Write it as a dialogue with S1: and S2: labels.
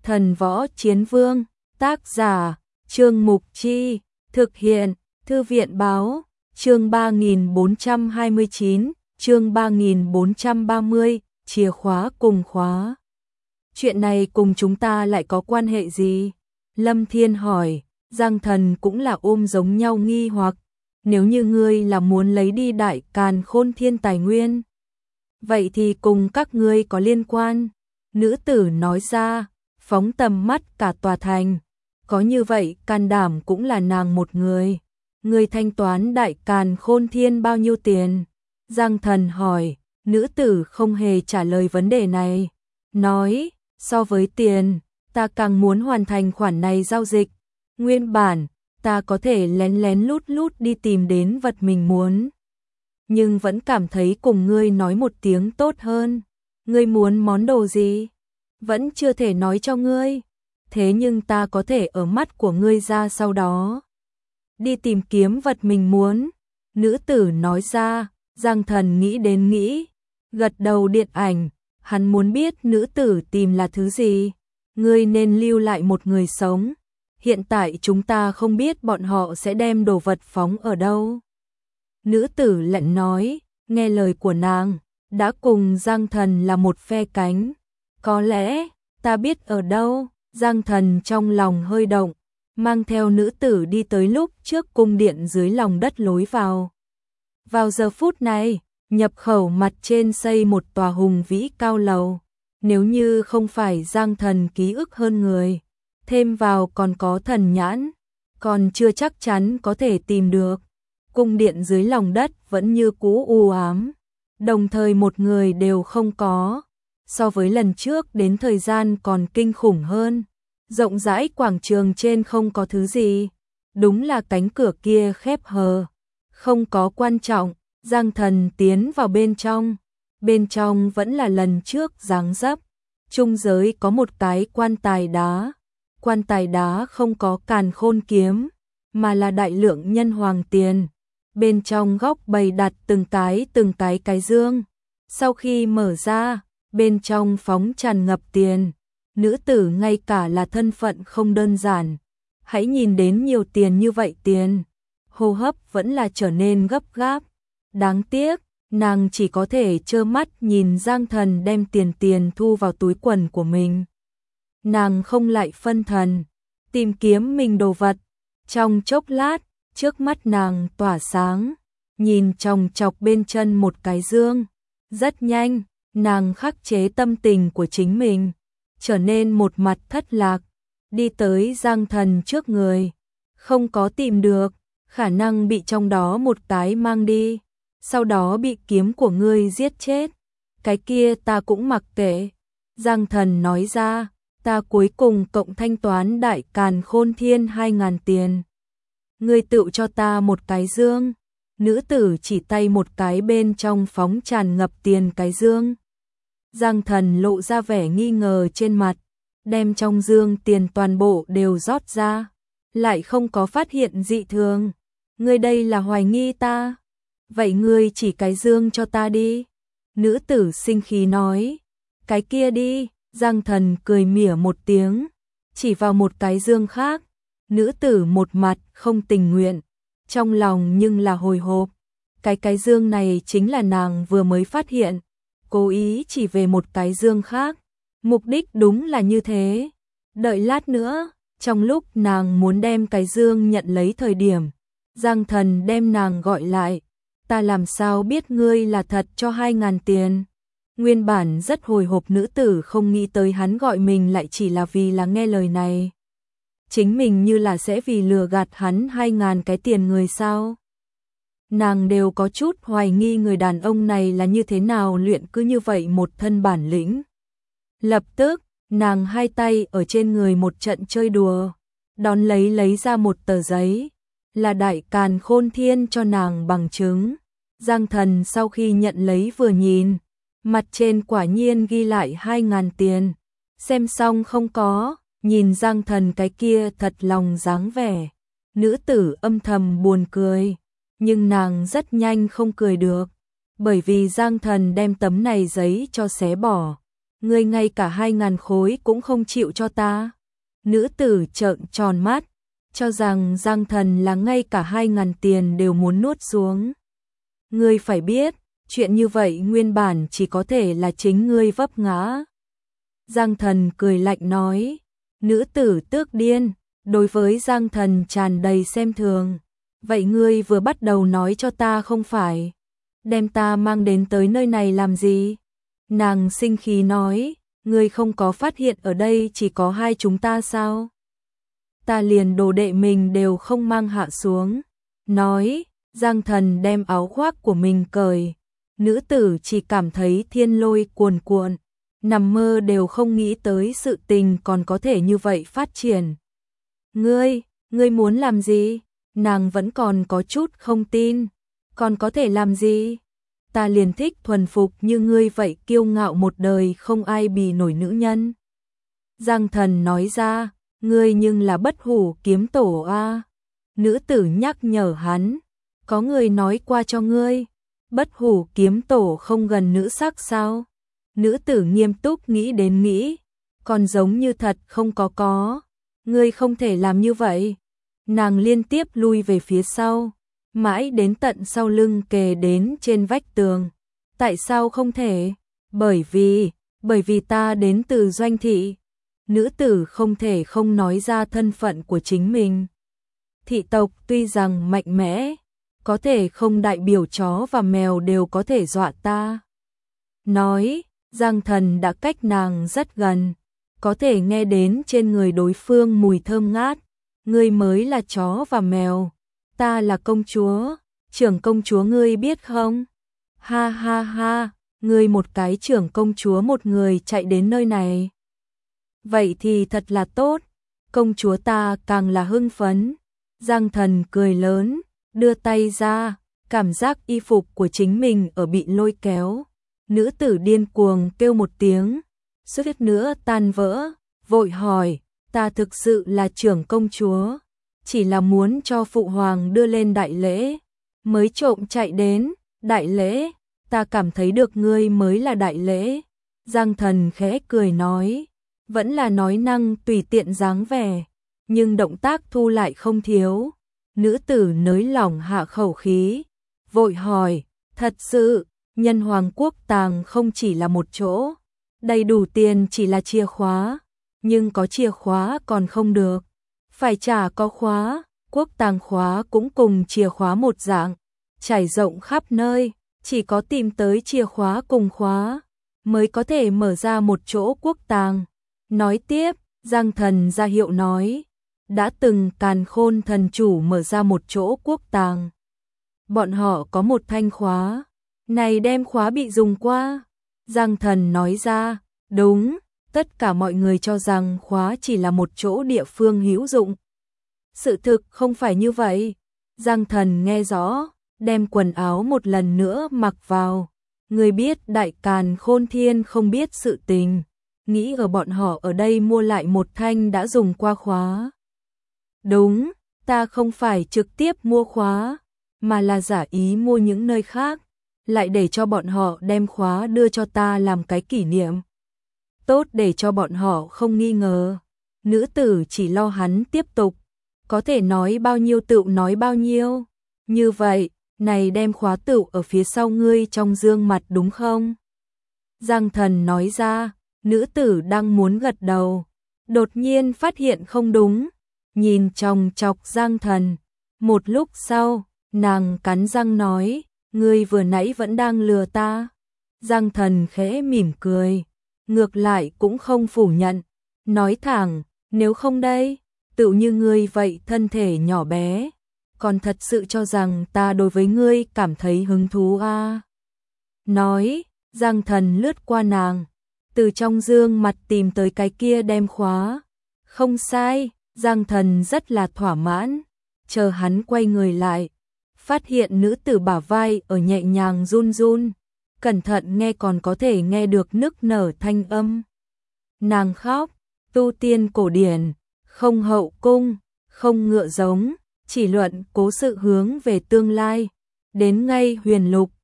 S1: Thần Võ Chiến Vương, tác giả, Trương Mục Chi, thực hiện, Thư viện Báo, chương 3429, chương 3430, chìa khóa cùng khóa. Chuyện này cùng chúng ta lại có quan hệ gì? Lâm Thiên hỏi, Giang Thần cũng là ôm giống nhau nghi hoặc, nếu như ngươi là muốn lấy đi Đại Càn Khôn Thiên tài nguyên, vậy thì cùng các ngươi có liên quan. Nữ tử nói ra, phóng tầm mắt cả tòa thành, có như vậy can đảm cũng là nàng một người. Ngươi thanh toán Đại Càn Khôn Thiên bao nhiêu tiền? Giang Thần hỏi, nữ tử không hề trả lời vấn đề này. Nói, so với tiền, ta càng muốn hoàn thành khoản này giao dịch. Nguyên bản, ta có thể lén lén lút lút đi tìm đến vật mình muốn, nhưng vẫn cảm thấy cùng ngươi nói một tiếng tốt hơn. Ngươi muốn món đồ gì? Vẫn chưa thể nói cho ngươi. Thế nhưng ta có thể ở mắt của ngươi ra sau đó đi tìm kiếm vật mình muốn. Nữ tử nói ra, Giang Thần nghĩ đến nghĩ, gật đầu điện ảnh, hắn muốn biết nữ tử tìm là thứ gì. Ngươi nên lưu lại một người sống. Hiện tại chúng ta không biết bọn họ sẽ đem đồ vật phóng ở đâu. Nữ tử lạnh nói, nghe lời của nàng, đã cùng Giang Thần là một phe cánh. Có lẽ, ta biết ở đâu. Giang Thần trong lòng hơi động, mang theo nữ tử đi tới lúc trước cung điện dưới lòng đất lối vào. Vào giờ phút này, nhập khẩu mặt trên xây một tòa hùng vĩ cao lầu. Nếu như không phải Giang Thần ký ức hơn người, thêm vào còn có thần nhãn, còn chưa chắc chắn có thể tìm được. Cung điện dưới lòng đất vẫn như cũ u ám, đồng thời một người đều không có. So với lần trước đến thời gian còn kinh khủng hơn. Rộng rãi quảng trường trên không có thứ gì. Đúng là cánh cửa kia khép hờ. Không có quan trọng. Giang Thần tiến vào bên trong. Bên trong vẫn là lần trước dáng dấp. Trung giới có một cái quan tài đá. Quan tài đá không có càn khôn kiếm, mà là đại lượng nhân hoàng tiền. Bên trong góc bày đặt từng cái cái dương. Sau khi mở ra, bên trong phóng tràn ngập tiền. Nữ tử ngay cả là thân phận không đơn giản. Hãy nhìn đến nhiều tiền như vậy tiền. Hô hấp vẫn là trở nên gấp gáp. Đáng tiếc, nàng chỉ có thể trơ mắt nhìn Giang Thần đem tiền thu vào túi quần của mình. Nàng không lại phân thần, tìm kiếm mình đồ vật. Trong chốc lát, trước mắt nàng tỏa sáng, nhìn chòng chọc bên chân một cái dương. Rất nhanh, nàng khắc chế tâm tình của chính mình, trở nên một mặt thất lạc, đi tới Giang Thần trước người. Không có tìm được, khả năng bị trong đó một cái mang đi, sau đó bị kiếm của ngươi giết chết. Cái kia ta cũng mặc kệ. Giang Thần nói ra, ta cuối cùng cộng thanh toán Đại Càn Khôn Thiên 2.000 tiền. Ngươi tự cho ta một cái dương. Nữ tử chỉ tay một cái bên trong phóng tràn ngập tiền cái dương. Giang Thần lộ ra vẻ nghi ngờ trên mặt, đem trong dương tiền toàn bộ đều rót ra, lại không có phát hiện dị thường. Ngươi đây là hoài nghi ta? Vậy ngươi chỉ cái dương cho ta đi. Nữ tử sinh khí nói, cái kia đi. Giang Thần cười mỉa một tiếng, chỉ vào một cái dương khác. Nữ tử một mặt không tình nguyện, trong lòng nhưng là hồi hộp. Cái dương này chính là nàng vừa mới phát hiện, cố ý chỉ về một cái dương khác. Mục đích đúng là như thế. Đợi lát nữa, trong lúc nàng muốn đem cái dương nhận lấy thời điểm, Giang Thần đem nàng gọi lại. Ta làm sao biết ngươi là thật cho 2.000 tiền? Nguyên bản rất hồi hộp nữ tử không nghĩ tới hắn gọi mình lại chỉ là vì là nghe lời này. Chính mình như là sẽ vì lừa gạt hắn 2.000 cái tiền người sao? Nàng đều có chút hoài nghi người đàn ông này là như thế nào luyện cứ như vậy một thân bản lĩnh. Lập tức, nàng hai tay ở trên người một trận chơi đùa, đón lấy ra một tờ giấy, là Đại Càn Khôn Thiên cho nàng bằng chứng. Giang Thần sau khi nhận lấy vừa nhìn, mặt trên quả nhiên ghi lại 2.000 tiền. Xem xong không có, nhìn Giang Thần cái kia thật lòng dáng vẻ. Nữ tử âm thầm buồn cười, nhưng nàng rất nhanh không cười được, bởi vì Giang Thần đem tấm này giấy cho xé bỏ. ngươi ngay cả 2.000 khối cũng không chịu cho ta. Nữ tử trợn tròn mắt, cho rằng Giang Thần là ngay cả 2.000 tiền đều muốn nuốt xuống. Ngươi phải biết, chuyện như vậy nguyên bản chỉ có thể là chính ngươi vấp ngã. Giang Thần cười lạnh nói, nữ tử tức điên, đối với Giang Thần tràn đầy xem thường. Vậy ngươi vừa bắt đầu nói cho ta không phải, đem ta mang đến tới nơi này làm gì? Nàng sinh khí nói, ngươi không có phát hiện ở đây chỉ có hai chúng ta sao? Ta liền đồ đệ mình đều không mang hạ xuống. Nói, Giang Thần đem áo khoác của mình cởi. Nữ tử chỉ cảm thấy thiên lôi cuồn cuộn, nằm mơ đều không nghĩ tới sự tình còn có thể như vậy phát triển. Ngươi muốn làm gì? Nàng vẫn còn có chút không tin. Còn có thể làm gì? Ta liền thích thuần phục như ngươi vậy kiêu ngạo một đời không ai bì nổi nữ nhân. Giang Thần nói ra, ngươi nhưng là Bất Hủ kiếm tổ a. Nữ tử nhắc nhở hắn, có người nói qua cho ngươi, Bất Hủ kiếm tổ không gần nữ sắc sao? Nữ tử nghiêm túc nghĩ đến nghĩ, còn giống như thật không có. Ngươi không thể làm như vậy. Nàng liên tiếp lui về phía sau, mãi đến tận sau lưng kề đến trên vách tường. Tại sao không thể? Bởi vì ta đến từ Doanh thị. Nữ tử không thể không nói ra thân phận của chính mình. Thị tộc tuy rằng mạnh mẽ, có thể không đại biểu chó và mèo đều có thể dọa ta. Nói, Giang Thần đã cách nàng rất gần, có thể nghe đến trên người đối phương mùi thơm ngát. Ngươi mới là chó và mèo, ta là công chúa, trưởng công chúa ngươi biết không? Ha ha ha, ngươi một cái trưởng công chúa một người chạy đến nơi này. Vậy thì thật là tốt, công chúa ta càng là hưng phấn. Giang Thần cười lớn, đưa tay ra, cảm giác y phục của chính mình ở bị lôi kéo. Nữ tử điên cuồng kêu một tiếng, suýt nữa tan vỡ, vội hỏi, ta thực sự là trưởng công chúa, chỉ là muốn cho phụ hoàng đưa lên đại lễ, mới trộm chạy đến. Đại lễ, ta cảm thấy được ngươi mới là đại lễ. Giang Thần khẽ cười nói, vẫn là nói năng tùy tiện dáng vẻ, nhưng động tác thu lại không thiếu. Nữ tử nới lỏng hạ khẩu khí, vội hỏi, thật sự, Nhân Hoàng quốc tàng không chỉ là một chỗ, đầy đủ tiền chỉ là chìa khóa, nhưng có chìa khóa còn không được, phải trả có khóa. Quốc tàng khóa cũng cùng chìa khóa một dạng, trải rộng khắp nơi, chỉ có tìm tới chìa khóa cùng khóa mới có thể mở ra một chỗ quốc tàng. Nói tiếp, Giang Thần ra hiệu nói, đã từng Càn Khôn thần chủ mở ra một chỗ quốc tàng. Bọn họ có một thanh khóa, này đem khóa bị dùng qua. Giang Thần nói ra, đúng, tất cả mọi người cho rằng khóa chỉ là một chỗ địa phương hữu dụng. Sự thực không phải như vậy. Giang Thần nghe rõ, đem quần áo một lần nữa mặc vào. Người biết Đại Càn Khôn Thiên không biết sự tình, nghĩ ở bọn họ ở đây mua lại một thanh đã dùng qua khóa. Đúng, ta không phải trực tiếp mua khóa, mà là giả ý mua những nơi khác, lại để cho bọn họ đem khóa đưa cho ta làm cái kỷ niệm. Tốt để cho bọn họ không nghi ngờ. Nữ tử chỉ lo hắn tiếp tục, có thể nói bao nhiêu tựu nói bao nhiêu. Như vậy, này đem khóa tựu ở phía sau ngươi trong dương mặt đúng không? Giang Thần nói ra, nữ tử đang muốn gật đầu, đột nhiên phát hiện không đúng, nhìn chòng chọc Giang Thần. Một lúc sau, nàng cắn răng nói, ngươi vừa nãy vẫn đang lừa ta. Giang Thần khẽ mỉm cười, ngược lại cũng không phủ nhận, nói thẳng, nếu không đây, tựu như ngươi vậy thân thể nhỏ bé, còn thật sự cho rằng ta đối với ngươi cảm thấy hứng thú à. Nói, Giang Thần lướt qua nàng, từ trong dương mặt tìm tới cái kia đem khóa. Không sai, Giang Thần rất là thỏa mãn, chờ hắn quay người lại, phát hiện nữ tử bả vai ở nhẹ nhàng run run, cẩn thận nghe còn có thể nghe được nức nở thanh âm. Nàng khóc, tu tiên cổ điển, không hậu cung, không ngựa giống, chỉ luận cố sự hướng về tương lai, đến ngay huyền lục,